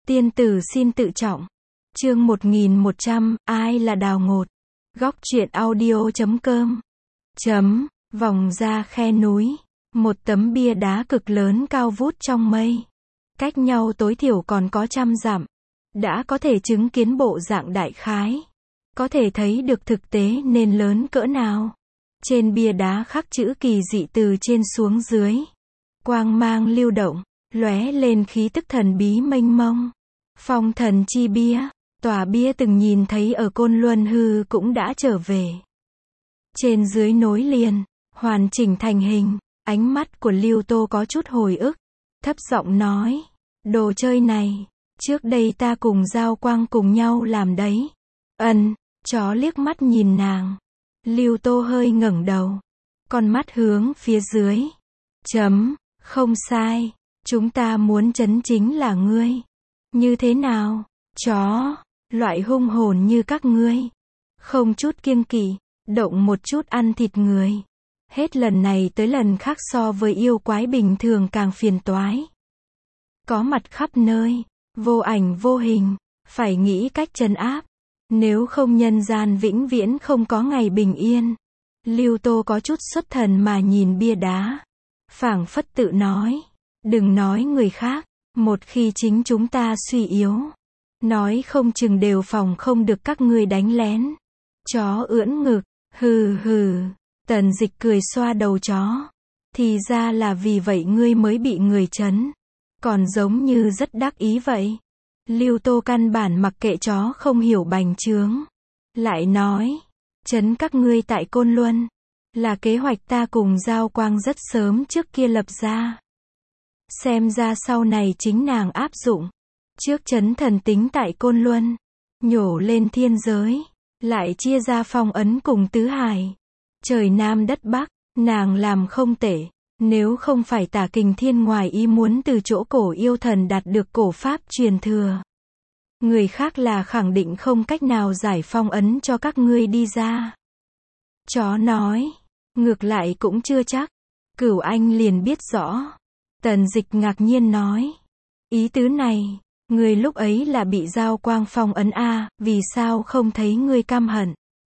Tiên tử xin tự trọng. Chương 1100, ai là Đào Ngột? Góc truyện audio.com. Vòng ra khe núi. Một tấm bia đá cực lớn cao vút trong mây. Cách nhau tối thiểu còn có 100 dặm. Đã có thể chứng kiến bộ dạng đại khái. Có thể thấy được thực tế nên lớn cỡ nào. Trên bia đá khắc chữ kỳ dị từ trên xuống dưới. Quang mang lưu động, lóe lên khí tức thần bí mênh mông. Phong thần chi bia, tòa bia từng nhìn thấy ở Côn Luân hư cũng đã trở về. Trên dưới nối liền, hoàn chỉnh thành hình, ánh mắt của Lưu Tô có chút hồi ức, thấp giọng nói, đồ chơi này, trước đây ta cùng Giao Quang cùng nhau làm đấy. Chó liếc mắt nhìn nàng. Lưu Tô hơi ngẩng đầu, con mắt hướng phía dưới. Không sai, chúng ta muốn chấn chính là ngươi. Như thế nào? Chó, loại hung hồn như các ngươi. Không chút kiêng kỵ, động một chút ăn thịt người. Hết lần này tới lần khác so với yêu quái bình thường càng phiền toái. Có mặt khắp nơi, vô ảnh vô hình, phải nghĩ cách trấn áp. Nếu không nhân gian vĩnh viễn không có ngày bình yên. Lưu Tô có chút xuất thần mà nhìn bia đá. Phảng phất tự nói, đừng nói người khác, một khi chính chúng ta suy yếu, nói không chừng đều phòng không được các ngươi đánh lén. Chó ưỡn ngực, hừ hừ, Tần Dịch cười xoa đầu chó. Thì ra là vì vậy ngươi mới bị người trấn. Còn giống như rất đắc ý vậy. Lưu Tô căn bản mặc kệ chó không hiểu bành trướng. Lại nói, trấn các ngươi tại Côn Luân, là kế hoạch ta cùng Giao Quang rất sớm trước kia lập ra. Xem ra sau này chính nàng áp dụng. Trước trấn thần tính tại Côn Luân, nhổ lên thiên giới, lại chia ra phong ấn cùng tứ hải. Trời Nam đất Bắc, nàng làm không tệ. Nếu không phải Tả Kình Thiên ngoài ý muốn từ chỗ cổ yêu thần đạt được cổ pháp truyền thừa, người khác là khẳng định không cách nào giải phong ấn cho các ngươi đi ra. Chó nói, ngược lại cũng chưa chắc. Cửu Anh liền biết rõ. Tần Dịch ngạc nhiên nói, ý tứ này, ngươi lúc ấy là bị Giao Quang phong ấn a, vì sao không thấy ngươi căm hận?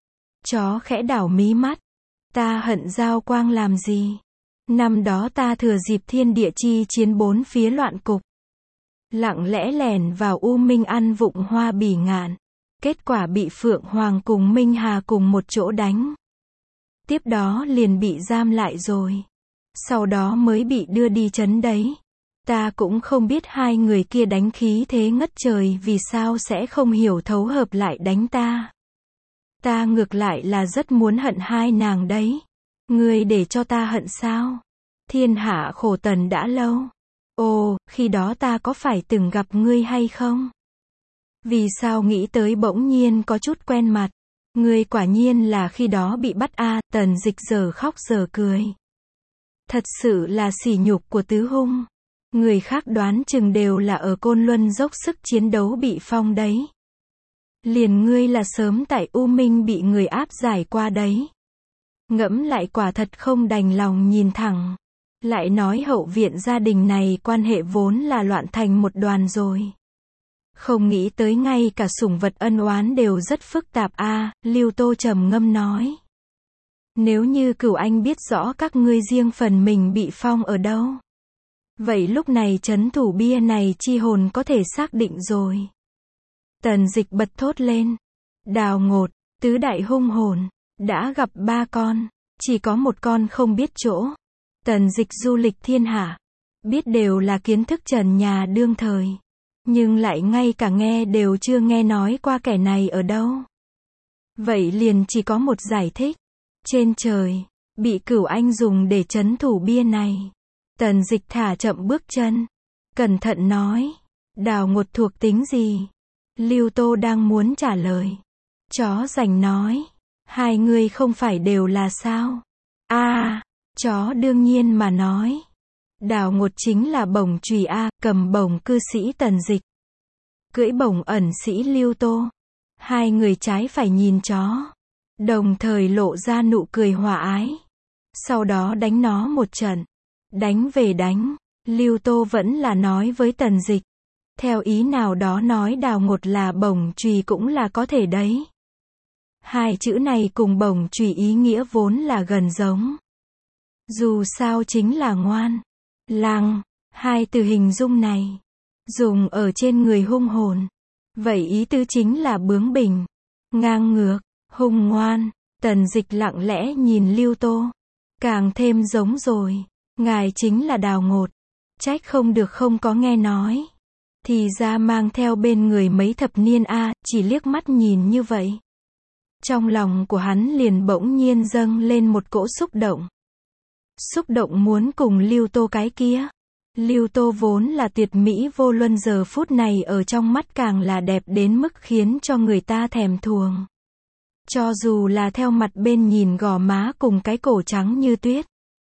Chó khẽ đảo mí mắt, ta hận Giao Quang làm gì? Năm đó ta thừa dịp thiên địa chi chiến bốn phía loạn cục, lặng lẽ lẻn vào U Minh ăn vụng Hoa Bỉ Ngạn, kết quả bị Phượng Hoàng cùng Minh Hà cùng một chỗ đánh. Tiếp đó liền bị giam lại rồi. Sau đó mới bị đưa đi trấn đấy. Ta cũng không biết hai người kia đánh khí thế ngất trời vì sao sẽ không hiểu thấu hợp lại đánh ta. Ta ngược lại là rất muốn hận hai nàng đấy. Ngươi để cho ta hận sao? Thiên hạ khổ tần đã lâu. Ồ, khi đó ta có phải từng gặp ngươi hay không? Vì sao nghĩ tới bỗng nhiên có chút quen mặt? Ngươi quả nhiên là khi đó bị bắt a. Tần Dịch giờ khóc giờ cười. Thật sự là sỉ nhục của tứ hung. Người khác đoán chừng đều là ở Côn Luân dốc sức chiến đấu bị phong đấy. Liền ngươi là sớm tại U Minh bị người áp giải qua đấy. Ngẫm lại quả thật không đành lòng nhìn thẳng. Lại nói hậu viện gia đình này quan hệ vốn là loạn thành một đoàn rồi. Không nghĩ tới ngay cả sủng vật ân oán đều rất phức tạp a. Lưu Tô trầm ngâm nói. Nếu như Cửu Anh biết rõ các ngươi riêng phần mình bị phong ở đâu, vậy lúc này trấn thủ bia này chi hồn có thể xác định rồi. Tần Dịch bật thốt lên. Đào Ngột, tứ đại hung hồn, đã gặp 3 con, chỉ có một con không biết chỗ. Tần Dịch du lịch thiên hạ, biết đều là kiến thức trần nhà đương thời, nhưng lại ngay cả nghe đều chưa nghe nói qua kẻ này ở đâu. Vậy liền chỉ có một giải thích. Trên trời, bị Cửu Anh dùng để trấn thủ bia này. Tần Dịch thả chậm bước chân, cẩn thận nói, Đào Ngột thuộc tính gì? Lưu Tô đang muốn trả lời. Chó rành nói, hai người không phải đều là sao? Chó đương nhiên mà nói. Đào Ngột chính là bổng chùy a, cầm bổng cư sĩ Tần Dịch, cưỡi bổng ẩn sĩ Lưu Tô. Hai người trái phải nhìn chó, đồng thời lộ ra nụ cười hòa ái. Sau đó đánh nó một trận. Đánh về đánh, Lưu Tô vẫn là nói với Tần Dịch. Theo ý nào đó nói đào ngột là bổng chùy cũng là có thể đấy. Hai chữ này cùng bổng chùy ý nghĩa vốn là gần giống. Dù sao chính là ngoan, lăng, hai từ hình dung này, dùng ở trên người hung hồn. Vậy ý tứ chính là bướng bỉnh, ngang ngược, hung ngoan. Tần Dịch lặng lẽ nhìn Lưu Tô. Càng thêm giống rồi. Ngài chính là đào ngột. Trách không được không có nghe nói. Thì ra mang theo bên người mấy thập niên a, chỉ liếc mắt nhìn như vậy. Trong lòng của hắn liền bỗng nhiên dâng lên một cỗ xúc động. Xúc động muốn cùng Lưu Tô cái kia. Lưu Tô vốn là tuyệt mỹ vô luân, giờ phút này ở trong mắt càng là đẹp đến mức khiến cho người ta thèm thuồng. Cho dù là theo mặt bên nhìn gò má cùng cái cổ trắng như tuyết,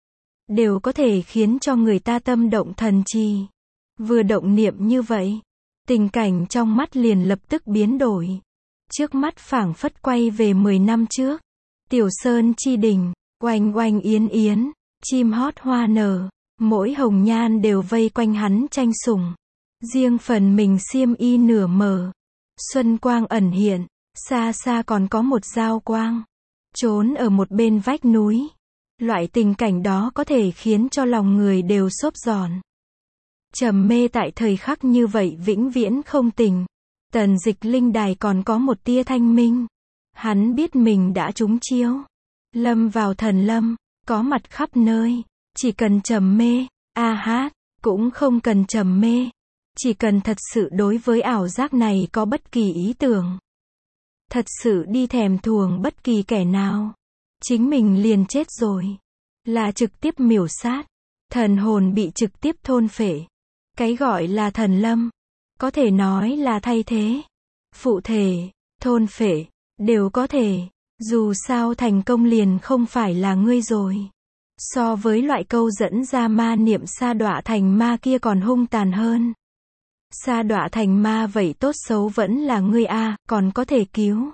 đều có thể khiến cho người ta tâm động thần trì. Vừa động niệm như vậy, tình cảnh trong mắt liền lập tức biến đổi. Trước mắt phảng phất quay về 10 năm trước. Tiểu Sơn chi đỉnh, oanh oanh yến yến, chim hót hoa nở, mỗi hồng nhan đều vây quanh hắn tranh sủng. Riêng phần mình xiêm y nửa mở, xuân quang ẩn hiện, xa xa còn có một giao quang, trốn ở một bên vách núi. Loại tình cảnh đó có thể khiến cho lòng người đều xốp giòn. Trầm mê tại thời khắc như vậy vĩnh viễn không tỉnh. Tần Dịch linh đài còn có một tia thanh minh. Hắn biết mình đã trúng chiêu. Lâm vào thần lâm, có mặt khắp nơi. Chỉ cần trầm mê, hát, cũng không cần trầm mê. Chỉ cần thật sự đối với ảo giác này có bất kỳ ý tưởng. Thật sự đi thèm thuồng bất kỳ kẻ nào. Chính mình liền chết rồi. Là trực tiếp miểu sát. Thần hồn bị trực tiếp thôn phệ. Cái gọi là thần lâm, có thể nói là thay thế, phụ thể, thôn phệ, đều có thể. Dù sao thành công liền không phải là ngươi rồi. So với loại câu dẫn ra ma niệm sa đọa thành ma kia còn hung tàn hơn. Sa đọa thành ma vậy tốt xấu vẫn là ngươi a, còn có thể cứu.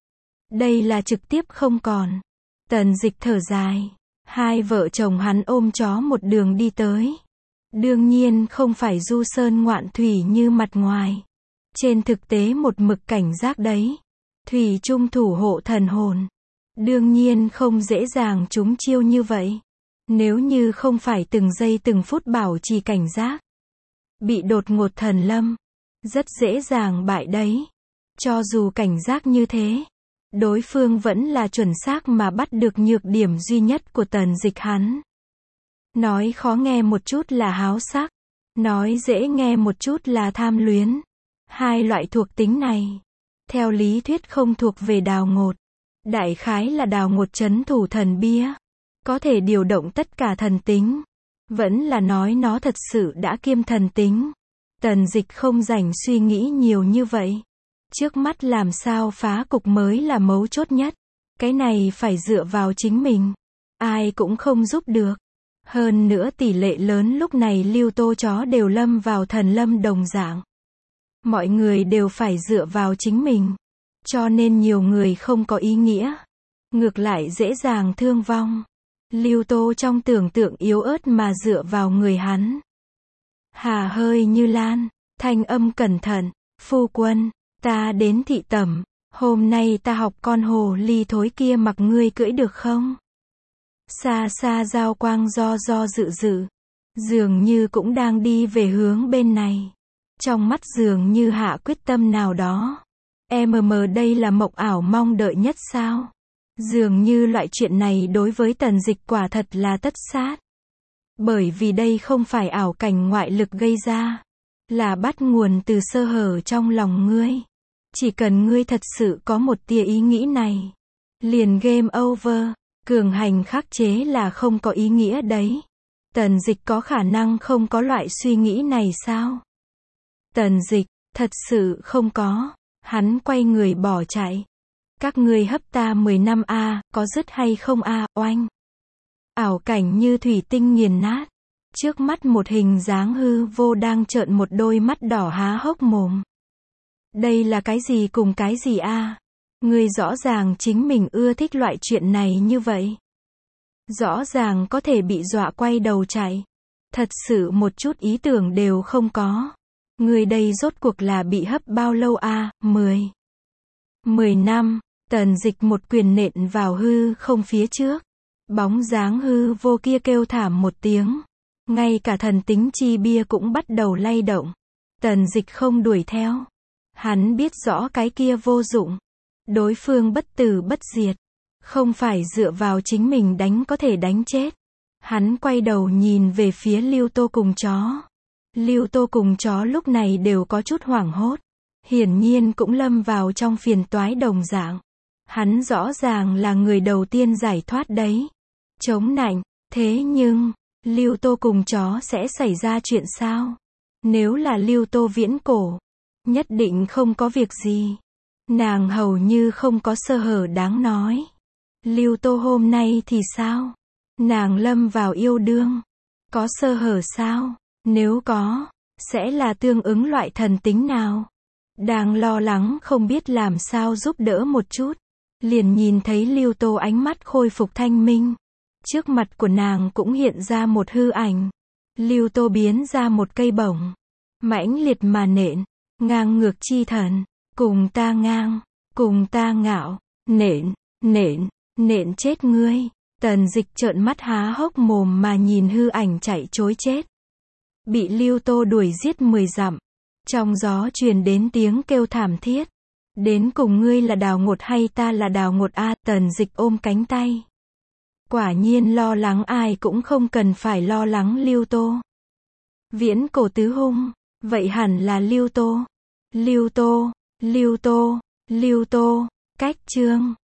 Đây là trực tiếp không còn. Tần Dịch thở dài. Hai vợ chồng hắn ôm chó một đường đi tới. Đương nhiên không phải du sơn ngoạn thủy như mặt ngoài. Trên thực tế một mực cảnh giác đấy. Thủy chung thủ hộ thần hồn. Đương nhiên không dễ dàng trúng chiêu như vậy. Nếu như không phải từng giây từng phút bảo trì cảnh giác, bị đột ngột thần lâm, rất dễ dàng bại đấy. Cho dù cảnh giác như thế, đối phương vẫn là chuẩn xác mà bắt được nhược điểm duy nhất của Tần Dịch hắn. Nói khó nghe một chút là háo sắc, nói dễ nghe một chút là tham luyến. Hai loại thuộc tính này, theo lý thuyết không thuộc về đào ngột. Đại khái là đào ngột trấn thủ thần bia, có thể điều động tất cả thần tính. Vẫn là nói nó thật sự đã kiêm thần tính. Tần Dịch không rảnh suy nghĩ nhiều như vậy. Trước mắt làm sao phá cục mới là mấu chốt nhất. Cái này phải dựa vào chính mình. Ai cũng không giúp được. Hơn nữa tỷ lệ lớn lúc này Lưu Tô chó đều lâm vào thần lâm đồng dạng. Mọi người đều phải dựa vào chính mình. Cho nên nhiều người không có ý nghĩa. Ngược lại dễ dàng thương vong. Lưu Tô trong tưởng tượng yếu ớt mà dựa vào người hắn. Hà hơi như lan, thanh âm cẩn thận, phu quân, ta đến thị tẩm, hôm nay ta học con hồ ly thối kia mặc ngươi cưỡi được không? Xa xa giao quang do dự dự, dường như cũng đang đi về hướng bên này. Trong mắt dường như hạ quyết tâm nào đó. Đây là mộng ảo mong đợi nhất sao? Dường như loại chuyện này đối với Tần Dịch quả thật là tất sát. Bởi vì đây không phải ảo cảnh ngoại lực gây ra, là bắt nguồn từ sơ hở trong lòng ngươi. Chỉ cần ngươi thật sự có một tia ý nghĩ này, liền game over. Cường hành khắc chế là không có ý nghĩa đấy. Tần Dịch có khả năng không có loại suy nghĩ này sao? Tần Dịch, thật sự không có. Hắn quay người bỏ chạy. Các ngươi hấp ta 10 năm a, có dứt hay không a, oanh. Ảo cảnh như thủy tinh nghiền nát. Trước mắt một hình dáng hư vô đang trợn một đôi mắt đỏ há hốc mồm. Đây là cái gì cùng cái gì a? Ngươi rõ ràng chính mình ưa thích loại chuyện này như vậy. Rõ ràng có thể bị dọa quay đầu chạy. Thật sự một chút ý tưởng đều không có. Người đây rốt cuộc là bị hấp bao lâu à, 10 năm, Tần Dịch một quyền nện vào hư không phía trước. Bóng dáng hư vô kia kêu thảm một tiếng. Ngay cả thần tính chi bia cũng bắt đầu lay động. Tần Dịch không đuổi theo. Hắn biết rõ cái kia vô dụng. Đối phương bất tử bất diệt. Không phải dựa vào chính mình đánh có thể đánh chết. Hắn quay đầu nhìn về phía Lưu Tô cùng chó. Lưu Tô cùng chó lúc này đều có chút hoảng hốt. Hiển nhiên cũng lâm vào trong phiền toái đồng dạng. Hắn rõ ràng là người đầu tiên giải thoát đấy. Chống nạnh, thế nhưng, Lưu Tô cùng chó sẽ xảy ra chuyện sao? Nếu là Lưu Tô viễn cổ, nhất định không có việc gì. Nàng hầu như không có sơ hở đáng nói. Lưu Tô hôm nay thì sao? Nàng lâm vào yêu đương. Có sơ hở sao? Nếu có, sẽ là tương ứng loại thần tính nào? Đang lo lắng không biết làm sao giúp đỡ một chút. Liền nhìn thấy Lưu Tô ánh mắt khôi phục thanh minh. Trước mặt của nàng cũng hiện ra một hư ảnh. Lưu Tô biến ra một cây bổng. Mãnh liệt mà nện. Ngang ngược chi thần. Cùng ta ngang. Cùng ta ngạo. Nện chết ngươi. Tần Dịch trợn mắt há hốc mồm mà nhìn hư ảnh chạy trối chết. Bị Lưu Tô đuổi giết 10 dặm. Trong gió truyền đến tiếng kêu thảm thiết. Đến cùng ngươi là Đào Ngột hay ta là Đào Ngột a? Tần Dịch ôm cánh tay. Quả nhiên lo lắng ai cũng không cần phải lo lắng Lưu Tô. Viễn cổ tứ hung, vậy hẳn là Lưu Tô. Lưu Tô, Lưu Tô, Lưu Tô, cách chương.